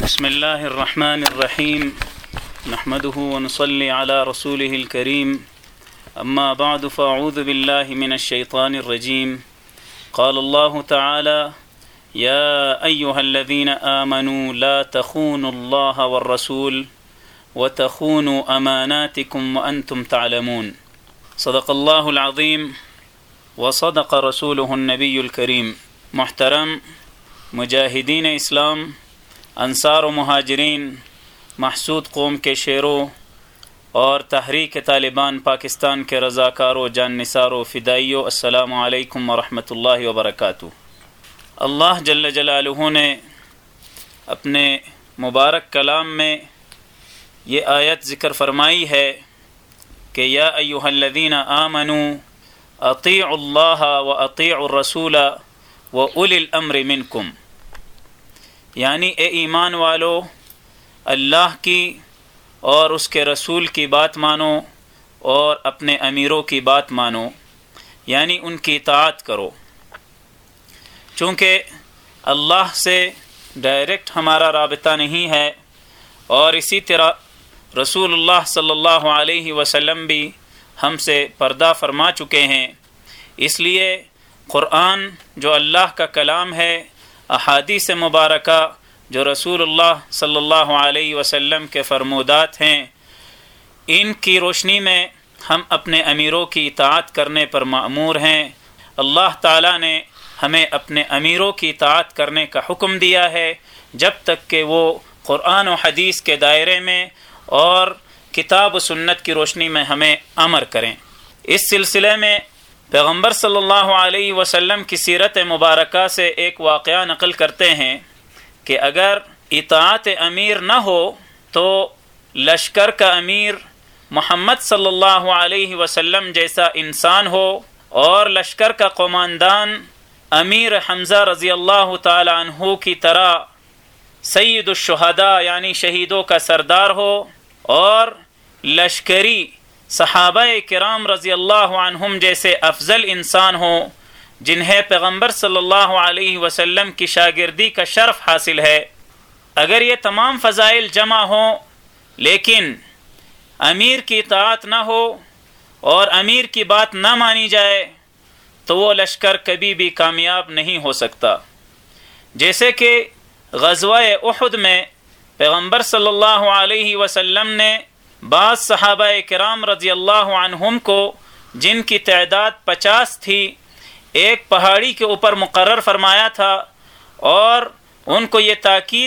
بسم الله الرحمن الرحيم نحمده ونصلي على رسوله الكريم أما بعد فأعوذ بالله من الشيطان الرجيم قال الله تعالى يا أيها الذين آمنوا لا تخونوا الله والرسول وتخونوا أماناتكم وأنتم تعلمون صدق الله العظيم وصدق رسوله النبي الكريم. محترم مجاہدین اسلام، انصار و مہاجرین، محسود قوم کے شیروں اور تحریک طالبان پاکستان کے رضاکاروں، جان نثاروں، فدائیوں، السلام علیکم ورحمۃ اللہ وبرکاتہ. اللہ جل جلالہ نے اپنے مبارک کلام میں یہ آیت ذکر فرمائی ہے کہ یا ایھا الذین آمنوا اطیعوا اللہ واطیعوا الرسول واولی الامر منکم، یعنی اے ایمان والو، اللہ کی اور اس کے رسول کی بات مانو اور اپنے امیروں کی بات مانو، یعنی ان کی اطاعت کرو. چونکہ اللہ سے ڈائریکٹ ہمارا رابطہ نہیں ہے اور اسی طرح رسول اللہ صلی اللہ علیہ وسلم بھی ہم سے پردہ فرما چکے ہیں، اس لیے قرآن جو اللہ کا کلام ہے، احادیث مبارکہ جو رسول اللہ صلی اللہ علیہ وسلم کے فرمودات ہیں، ان کی روشنی میں ہم اپنے امیروں کی اطاعت کرنے پر مأمور ہیں. اللہ تعالیٰ نے ہمیں اپنے امیروں کی اطاعت کرنے کا حکم دیا ہے جب تک کہ وہ قرآن و حدیث کے دائرے میں اور کتاب و سنت کی روشنی میں ہمیں امر کریں. اس سلسلے میں پیغمبر صلی اللہ علیہ وسلم کی سیرت مبارکہ سے ایک واقعہ نقل کرتے ہیں کہ اگر اطاعت امیر نہ ہو تو لشکر کا امیر محمد صلی اللہ علیہ وسلم جیسا انسان ہو اور لشکر کا قماندان امیر حمزہ رضی اللہ تعالی عنہ کی طرح سید الشہداء یعنی شہیدوں کا سردار ہو، اور لشکری صحابہ کرام رضی اللہ عنہم جیسے افضل انسان ہوں جنہیں پیغمبر صلی اللہ علیہ وسلم کی شاگردی کا شرف حاصل ہے. اگر یہ تمام فضائل جمع ہوں لیکن امیر کی اطاعت نہ ہو اور امیر کی بات نہ مانی جائے تو وہ لشکر کبھی بھی کامیاب نہیں ہو سکتا. جیسے کہ غزوہ احد میں پیغمبر صلی اللہ علیہ وسلم نے بعض صحابہ کرام رضی اللہ عنہم کو، جن کی تعداد 50 تھی، ایک پہاڑی کے اوپر مقرر فرمایا تھا اور ان کو یہ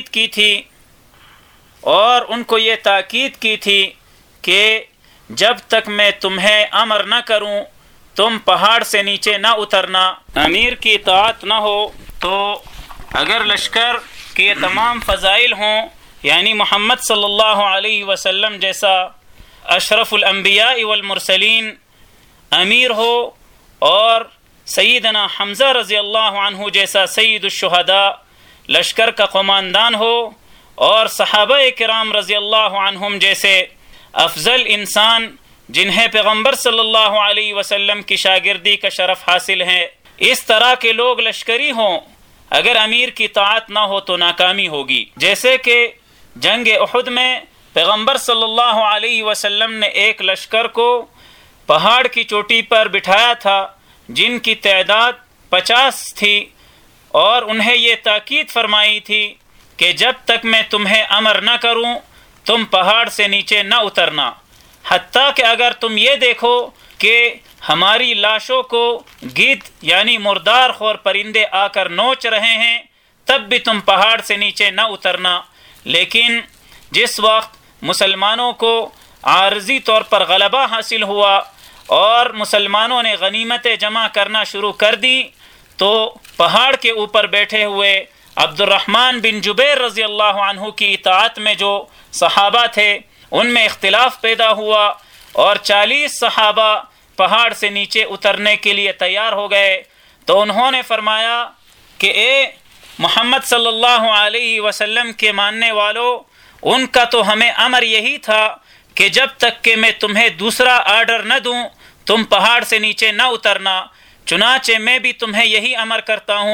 تاکید کی تھی کہ جب تک میں تمہیں امر نہ کروں تم پہاڑ سے نیچے نہ اترنا. امیر کی اطاعت نہ ہو تو اگر لشکر کے یہ تمام فضائل ہوں، یعنی محمد صلی اللہ علیہ وسلم جیسا اشرف الانبیاء والمرسلین امیر ہو اور سیدنا حمزہ رضی اللہ عنہ جیسا سید الشہداء لشکر کا قماندان ہو، اور صحابہ کرام رضی اللہ عنہم جیسے افضل انسان جنہیں پیغمبر صلی اللہ علیہ وسلم کی شاگردی کا شرف حاصل ہے، اس طرح کے لوگ لشکری ہوں، اگر امیر کی طاعت نہ ہو تو ناکامی ہوگی. جیسے کہ جنگ احد میں پیغمبر صلی اللہ علیہ وسلم نے ایک لشکر کو پہاڑ کی چوٹی پر بٹھایا تھا جن کی تعداد 50 تھی، اور انہیں یہ تاکید فرمائی تھی کہ جب تک میں تمہیں امر نہ کروں تم پہاڑ سے نیچے نہ اترنا، حتیٰ کہ اگر تم یہ دیکھو کہ ہماری لاشوں کو گدھ یعنی مردار خور پرندے آ کر نوچ رہے ہیں تب بھی تم پہاڑ سے نیچے نہ اترنا. لیکن جس وقت مسلمانوں کو عارضی طور پر غلبہ حاصل ہوا اور مسلمانوں نے غنیمتیں جمع کرنا شروع کر دی تو پہاڑ کے اوپر بیٹھے ہوئے عبد الرحمن بن جبیر رضی اللہ عنہ کی اطاعت میں جو صحابہ تھے ان میں اختلاف پیدا ہوا اور 40 صحابہ پہاڑ سے نیچے اترنے کے لیے تیار ہو گئے. تو انہوں نے فرمایا کہ اے محمد صلی اللہ علیہ وسلم کے ماننے والوں، ان کا تو ہمیں امر یہی تھا کہ جب تک کہ میں تمہیں دوسرا آرڈر نہ دوں تم پہاڑ سے نیچے نہ اترنا. چنانچہ میں بھی تمہیں یہی امر کرتا ہوں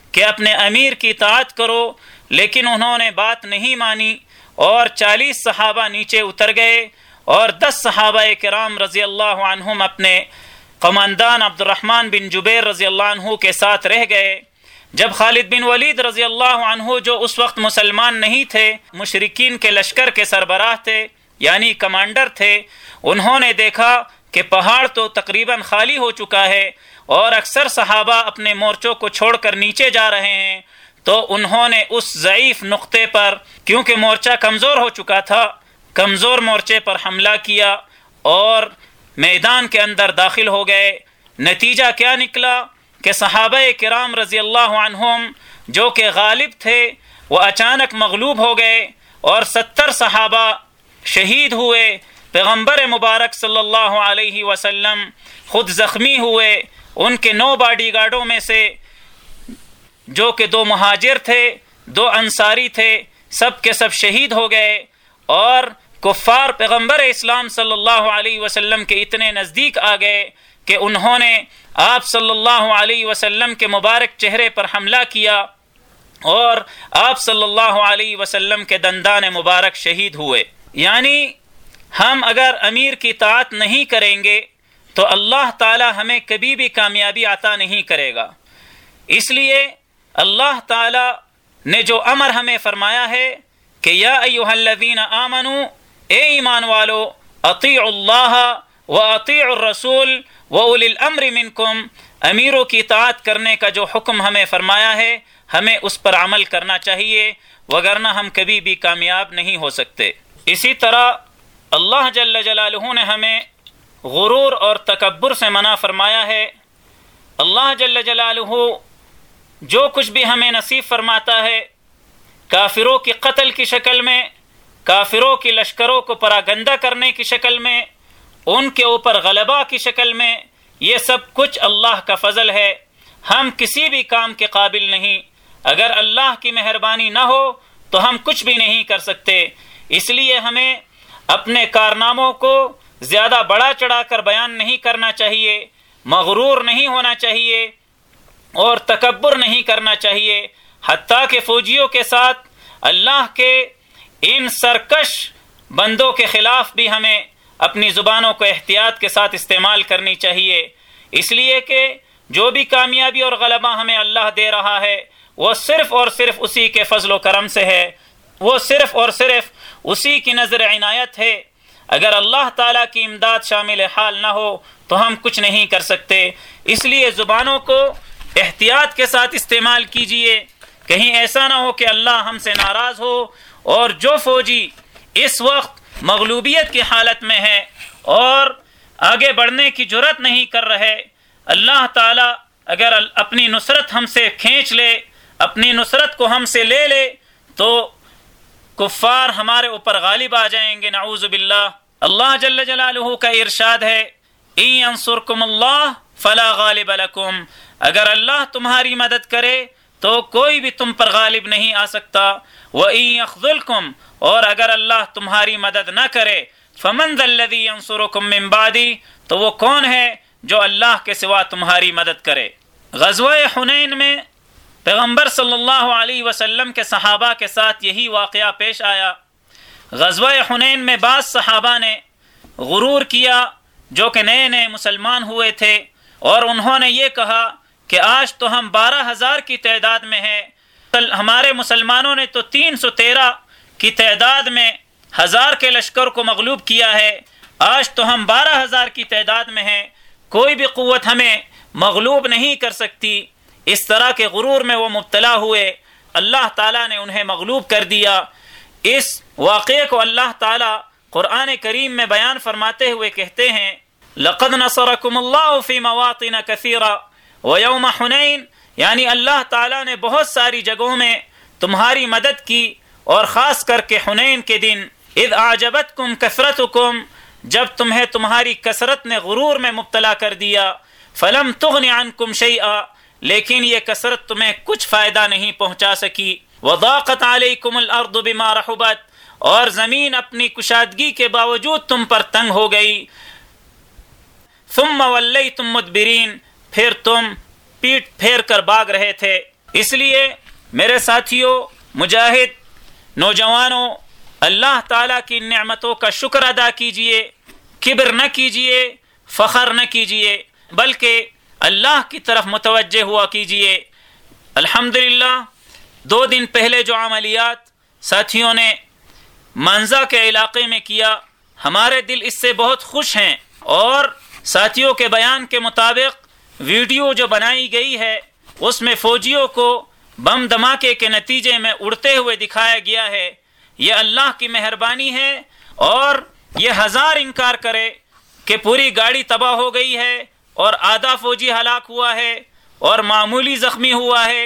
کہ اپنے امیر کی اطاعت کرو، لیکن انہوں نے بات نہیں مانی اور 40 صحابہ نیچے اتر گئے اور 10 صحابہ کرام رضی اللہ عنہم اپنے قماندان عبد الرحمن بن جبیر رضی اللہ عنہ کے ساتھ رہ گئے۔ جب خالد بن ولید رضی اللہ عنہ جو اس وقت مسلمان نہیں تھے، مشرکین کے لشکر کے سربراہ تھے یعنی کمانڈر تھے، انہوں نے دیکھا کہ پہاڑ تو تقریباً خالی ہو چکا ہے اور اکثر صحابہ اپنے مورچوں کو چھوڑ کر نیچے جا رہے ہیں، تو انہوں نے اس ضعیف نقطے پر، کیونکہ مورچہ کمزور ہو چکا تھا، کمزور مورچے پر حملہ کیا اور میدان کے اندر داخل ہو گئے۔ نتیجہ کیا نکلا کہ صحابہ کرام رضی اللہ عنہم جو کہ غالب تھے وہ اچانک مغلوب ہو گئے اور 70 صحابہ شہید ہوئے۔ پیغمبر مبارک صلی اللہ علیہ وسلم خود زخمی ہوئے، ان کے 9 باڈی گارڈوں میں سے جو کہ 2 مہاجر تھے 2 انصاری تھے، سب کے سب شہید ہو گئے، اور کفار پیغمبر اسلام صلی اللہ علیہ وسلم کے اتنے نزدیک آ گئے کہ انہوں نے آپ صلی اللہ علیہ وسلم کے مبارک چہرے پر حملہ کیا اور آپ صلی اللہ علیہ وسلم کے دندان مبارک شہید ہوئے۔ یعنی ہم اگر امیر کی اطاعت نہیں کریں گے تو اللہ تعالی ہمیں کبھی بھی کامیابی عطا نہیں کرے گا۔ اس لیے اللہ تعالی نے جو امر ہمیں فرمایا ہے کہ یا ایھا الذین آمنوا، اے ایمان والو، اطیعوا اللہ واطیعوا الرسول واولی الامر منکم، امیروں کی اطاعت کرنے کا جو حکم ہمیں فرمایا ہے ہمیں اس پر عمل کرنا چاہیے، وگرنہ ہم کبھی بھی کامیاب نہیں ہو سکتے۔ اسی طرح اللہ جل جلالہ نے ہمیں غرور اور تکبر سے منع فرمایا ہے۔ اللہ جل جلالہ جو کچھ بھی ہمیں نصیب فرماتا ہے، کافروں کی قتل کی شکل میں، کافروں کی لشکروں کو پراگندہ کرنے کی شکل میں، ان کے اوپر غلبہ کی شکل میں، یہ سب کچھ اللہ کا فضل ہے۔ ہم کسی بھی کام کے قابل نہیں، اگر اللہ کی مہربانی نہ ہو تو ہم کچھ بھی نہیں کر سکتے۔ اس لیے ہمیں اپنے کارناموں کو زیادہ بڑا چڑھا کر بیان نہیں کرنا چاہیے، مغرور نہیں ہونا چاہیے اور تکبر نہیں کرنا چاہیے۔ حتیٰ کہ فوجیوں کے ساتھ اللہ کے ان سرکش بندوں کے خلاف بھی ہمیں اپنی زبانوں کو احتیاط کے ساتھ استعمال کرنی چاہیے، اس لیے کہ جو بھی کامیابی اور غلبہ ہمیں اللہ دے رہا ہے وہ صرف اور صرف اسی کے فضل و کرم سے ہے، وہ صرف اور صرف اسی کی نظر عنایت ہے۔ اگر اللہ تعالیٰ کی امداد شامل حال نہ ہو تو ہم کچھ نہیں کر سکتے۔ اس لیے زبانوں کو احتیاط کے ساتھ استعمال کیجیے، کہیں ایسا نہ ہو کہ اللہ ہم سے ناراض ہو، اور جو فوجی اس وقت مغلوبیت کی حالت میں ہے اور آگے بڑھنے کی جرأت نہیں کر رہے، اللہ تعالیٰ اگر اپنی نصرت ہم سے کھینچ لے، اپنی نصرت کو ہم سے لے لے، تو کفار ہمارے اوپر غالب آ جائیں گے، نعوذ باللہ۔ اللہ جل جلالہ کا ارشاد ہے ان ینصرکم اللہ فلا غالب لکم، اگر اللہ تمہاری مدد کرے تو کوئی بھی تم پر غالب نہیں آ سکتا، وَإِن يَخْذُلْكُمْ، اور اگر اللہ تمہاری مدد نہ کرے، فَمَنْ ذَا الَّذِي يَنصُرُكُمْ مِنْ بَعْدِهِ، تو وہ کون ہے جو اللہ کے سوا تمہاری مدد کرے۔ غزوہ حنین میں پیغمبر صلی اللہ علیہ وسلم کے صحابہ کے ساتھ یہی واقعہ پیش آیا۔ غزوہ حنین میں بعض صحابہ نے غرور کیا جو کہ نئے نئے مسلمان ہوئے تھے، اور انہوں نے یہ کہا کہ آج تو ہم 12,000 کی تعداد میں ہیں، ہمارے مسلمانوں نے تو 313 کی تعداد میں 1000 کے لشکر کو مغلوب کیا ہے، آج تو ہم 12,000 کی تعداد میں ہیں، کوئی بھی قوت ہمیں مغلوب نہیں کر سکتی۔ اس طرح کے غرور میں وہ مبتلا ہوئے، اللہ تعالیٰ نے انہیں مغلوب کر دیا۔ اس واقعے کو اللہ تعالیٰ قرآن کریم میں بیان فرماتے ہوئے کہتے ہیں لَقَدْ نَصَرَكُمُ اللَّهُ فِي مَوَاطِنَ كَثِيرًا وَيَوْمَ حُنَيْن، یعنی اللہ تعالیٰ نے بہت ساری جگہوں میں تمہاری مدد کی، اور خاص کر کے حنین کے دن اذ اعجبتکم کثرتکم، جب تمہیں تمہاری کثرت نے غرور میں مبتلا کر دیا، فلم تغن عنکم شیئا، لیکن یہ کثرت تمہیں کچھ فائدہ نہیں پہنچا سکی، وضاقت علیکم الارض بما رحبت، اور زمین اپنی کشادگی کے باوجود تم پر تنگ ہو گئی، ثم ولیتم مدبرین، پھر تم پیٹ پھیر کر بھاگ رہے تھے۔ اس لیے میرے ساتھیوں، مجاہد نوجوانوں، اللہ تعالیٰ کی نعمتوں کا شکر ادا کیجئے، کبر نہ کیجئے، فخر نہ کیجئے، بلکہ اللہ کی طرف متوجہ ہوا کیجئے۔ الحمدللہ 2 دن پہلے جو عملیات ساتھیوں نے منزا کے علاقے میں کیا، ہمارے دل اس سے بہت خوش ہیں، اور ساتھیوں کے بیان کے مطابق ویڈیو جو بنائی گئی ہے اس میں فوجیوں کو بم دھماکے کے نتیجے میں اڑتے ہوئے دکھایا گیا ہے۔ یہ اللہ کی مہربانی ہے، اور یہ 1000 انکار کرے کہ پوری گاڑی تباہ ہو گئی ہے اور آدھا فوجی ہلاک ہوا ہے اور معمولی زخمی ہوا ہے،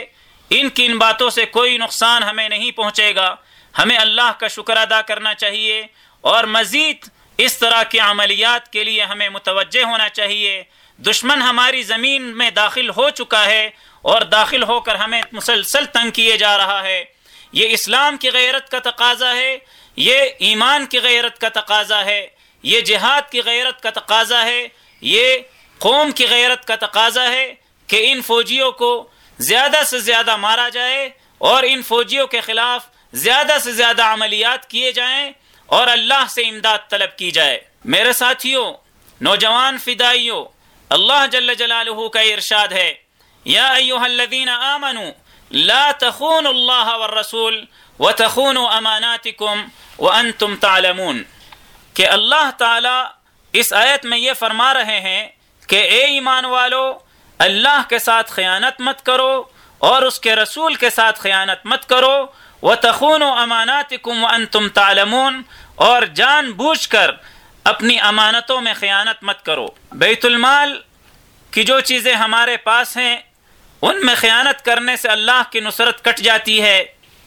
ان باتوں سے کوئی نقصان ہمیں نہیں پہنچے گا۔ ہمیں اللہ کا شکر ادا کرنا چاہیے، اور مزید اس طرح کی عملیات کے لیے ہمیں متوجہ ہونا چاہیے۔ دشمن ہماری زمین میں داخل ہو چکا ہے، اور داخل ہو کر ہمیں مسلسل تنگ کیے جا رہا ہے۔ یہ اسلام کی غیرت کا تقاضا ہے، یہ ایمان کی غیرت کا تقاضا ہے، یہ جہاد کی غیرت کا تقاضا ہے، یہ قوم کی غیرت کا تقاضا ہے کہ ان فوجیوں کو زیادہ سے زیادہ مارا جائے، اور ان فوجیوں کے خلاف زیادہ سے زیادہ عملیات کیے جائیں، اور اللہ سے امداد طلب کی جائے۔ میرے ساتھیوں، نوجوان فدائیوں، اللہ جل جلالہ کا ارشاد ہے، یا ایھا الذین آمنوا لا تخونوا اللہ والرسول وتخونوا اماناتکم وانتم تعلمون، کہ اللہ تعالی اس آیت میں یہ فرما رہے ہیں کہ اے ایمان والو، اللہ کے ساتھ خیانت مت کرو اور اس کے رسول کے ساتھ خیانت مت کرو، وتخونوا اماناتکم وانتم تعلمون، اور جان بوجھ کر اپنی امانتوں میں خیانت مت کرو۔ بیت المال کی جو چیزیں ہمارے پاس ہیں ان میں خیانت کرنے سے اللہ کی نصرت کٹ جاتی ہے،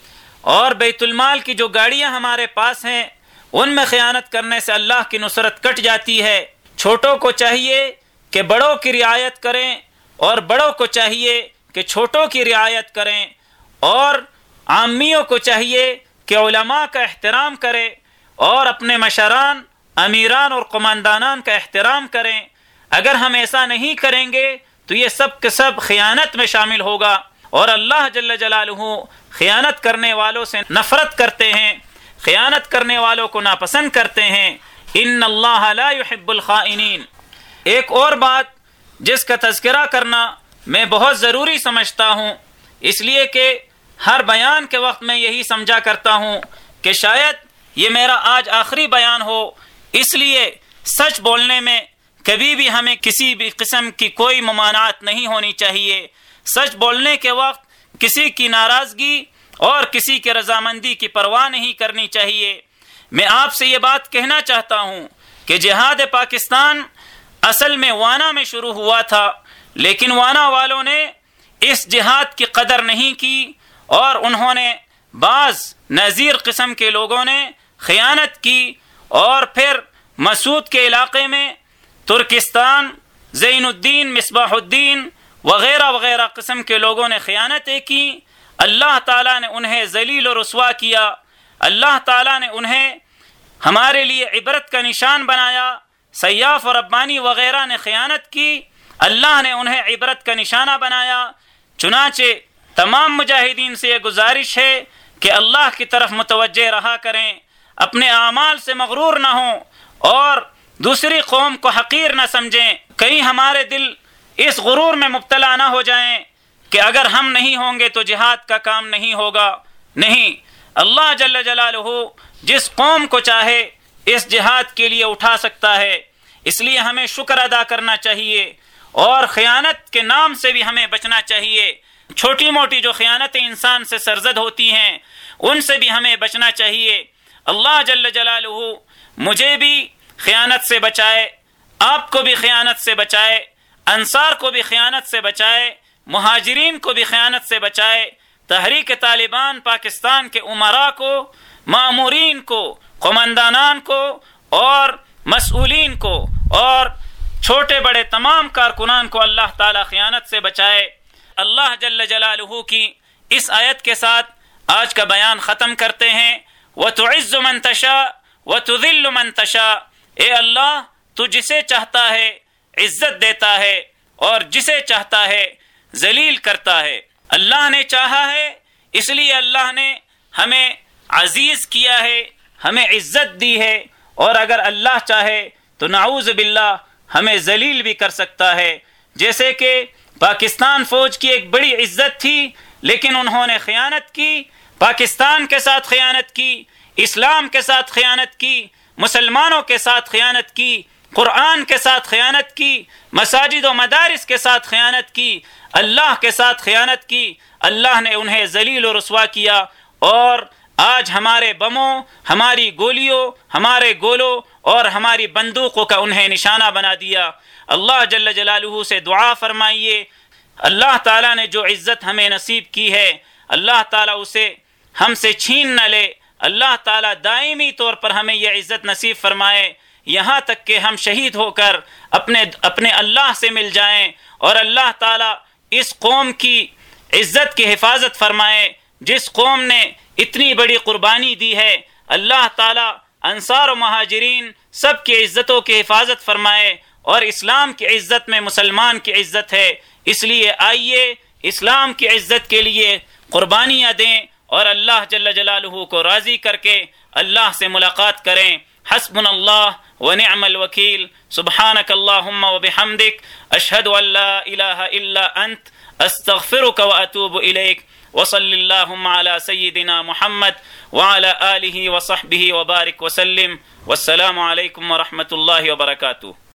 اور بیت المال کی جو گاڑیاں ہمارے پاس ہیں ان میں خیانت کرنے سے اللہ کی نصرت کٹ جاتی ہے۔ چھوٹوں کو چاہیے کہ بڑوں کی رعایت کریں، اور بڑوں کو چاہیے کہ چھوٹوں کی رعایت کریں، اور عامیوں کو چاہیے کہ علماء کا احترام کریں، اور اپنے مشران، امیران اور قماندانان کا احترام کریں۔ اگر ہم ایسا نہیں کریں گے تو یہ سب کے سب خیانت میں شامل ہوگا، اور اللہ جل جلالہ خیانت کرنے والوں سے نفرت کرتے ہیں، خیانت کرنے والوں کو ناپسند کرتے ہیں۔ ان اللہ لا يحب الخائنین۔ ایک اور بات جس کا تذکرہ کرنا میں بہت ضروری سمجھتا ہوں، اس لیے کہ ہر بیان کے وقت میں یہی سمجھا کرتا ہوں کہ شاید یہ میرا آج آخری بیان ہو، اس لیے سچ بولنے میں کبھی بھی ہمیں کسی بھی قسم کی کوئی ممانعت نہیں ہونی چاہیے۔ سچ بولنے کے وقت کسی کی ناراضگی اور کسی کی رضامندی کی پرواہ نہیں کرنی چاہیے۔ میں آپ سے یہ بات کہنا چاہتا ہوں کہ جہاد پاکستان اصل میں وانا میں شروع ہوا تھا، لیکن وانا والوں نے اس جہاد کی قدر نہیں کی، اور انہوں نے بعض نذیر قسم کے لوگوں نے خیانت کی، اور پھر مسعود کے علاقے میں ترکستان، زین الدین، مصباح الدین وغیرہ وغیرہ قسم کے لوگوں نے خیانتیں کی۔ اللہ تعالیٰ نے انہیں ذلیل و رسوا کیا، اللہ تعالیٰ نے انہیں ہمارے لیے عبرت کا نشان بنایا۔ سیاف اور ربانی وغیرہ نے خیانت کی، اللہ نے انہیں عبرت کا نشانہ بنایا۔ چنانچہ تمام مجاہدین سے یہ گزارش ہے کہ اللہ کی طرف متوجہ رہا کریں، اپنے اعمال سے مغرور نہ ہوں، اور دوسری قوم کو حقیر نہ سمجھیں۔ کہیں ہمارے دل اس غرور میں مبتلا نہ ہو جائیں کہ اگر ہم نہیں ہوں گے تو جہاد کا کام نہیں ہوگا۔ نہیں، اللہ جل جلالہ جس قوم کو چاہے اس جہاد کے لیے اٹھا سکتا ہے، اس لیے ہمیں شکر ادا کرنا چاہیے، اور خیانت کے نام سے بھی ہمیں بچنا چاہیے۔ چھوٹی موٹی جو خیانتیں انسان سے سرزد ہوتی ہیں ان سے بھی ہمیں بچنا چاہیے۔ اللہ جل جلالہ مجھے بھی خیانت سے بچائے، آپ کو بھی خیانت سے بچائے، انصار کو بھی خیانت سے بچائے، مہاجرین کو بھی خیانت سے بچائے، تحریک طالبان پاکستان کے امراء کو، مامورین کو، قماندانان کو اور مسئولین کو اور چھوٹے بڑے تمام کارکنان کو اللہ تعالی خیانت سے بچائے۔ اللہ جل جلالہ کی اس آیت کے ساتھ آج کا بیان ختم کرتے ہیں۔ وَتُعِزُّ مَن تَشَاءُ وَتُذِلُّ مَن تَشَاءُ، اے اللہ تو جسے چاہتا ہے عزت دیتا ہے اور جسے چاہتا ہے ذلیل کرتا ہے۔ اللہ نے چاہا ہے، اس لیے اللہ نے ہمیں عزیز کیا ہے، ہمیں عزت دی ہے، اور اگر اللہ چاہے تو نعوذ باللہ ہمیں ذلیل بھی کر سکتا ہے۔ جیسے کہ پاکستان فوج کی ایک بڑی عزت تھی، لیکن انہوں نے خیانت کی، پاکستان کے ساتھ خیانت کی، اسلام کے ساتھ خیانت کی، مسلمانوں کے ساتھ خیانت کی، قرآن کے ساتھ خیانت کی، مساجد و مدارس کے ساتھ خیانت کی، اللہ کے ساتھ خیانت کی۔ اللہ نے انہیں ذلیل و رسوا کیا، اور آج ہمارے بموں، ہماری گولیوں، ہمارے گولوں اور ہماری بندوقوں کا انہیں نشانہ بنا دیا۔ اللہ جل جلالہ سے دعا فرمائیے، اللہ تعالیٰ نے جو عزت ہمیں نصیب کی ہے، اللہ تعالیٰ اسے ہم سے چھین نہ لے۔ اللہ تعالیٰ دائمی طور پر ہمیں یہ عزت نصیب فرمائے، یہاں تک کہ ہم شہید ہو کر اپنے اللہ سے مل جائیں، اور اللہ تعالیٰ اس قوم کی عزت کی حفاظت فرمائے جس قوم نے اتنی بڑی قربانی دی ہے۔ اللہ تعالیٰ انصار و مہاجرین سب کی عزتوں کی حفاظت فرمائے، اور اسلام کی عزت میں مسلمان کی عزت ہے، اس لیے آئیے اسلام کی عزت کے لیے قربانیاں دیں، اور اللہ جل جلالہ کو راضی کر کے اللہ سے ملاقات کریں۔ حسبنا اللہ ونعم الوکیل، سبحانک اللہم وبحمدک، اشہد ان لا الہ الا انت، استغفرک واتوب الیک، وصلی اللہم علی سیدنا محمد وعلی آلہ وصحبہ وبارک وسلم، والسلام علیکم ورحمۃ اللہ وبرکاتہ۔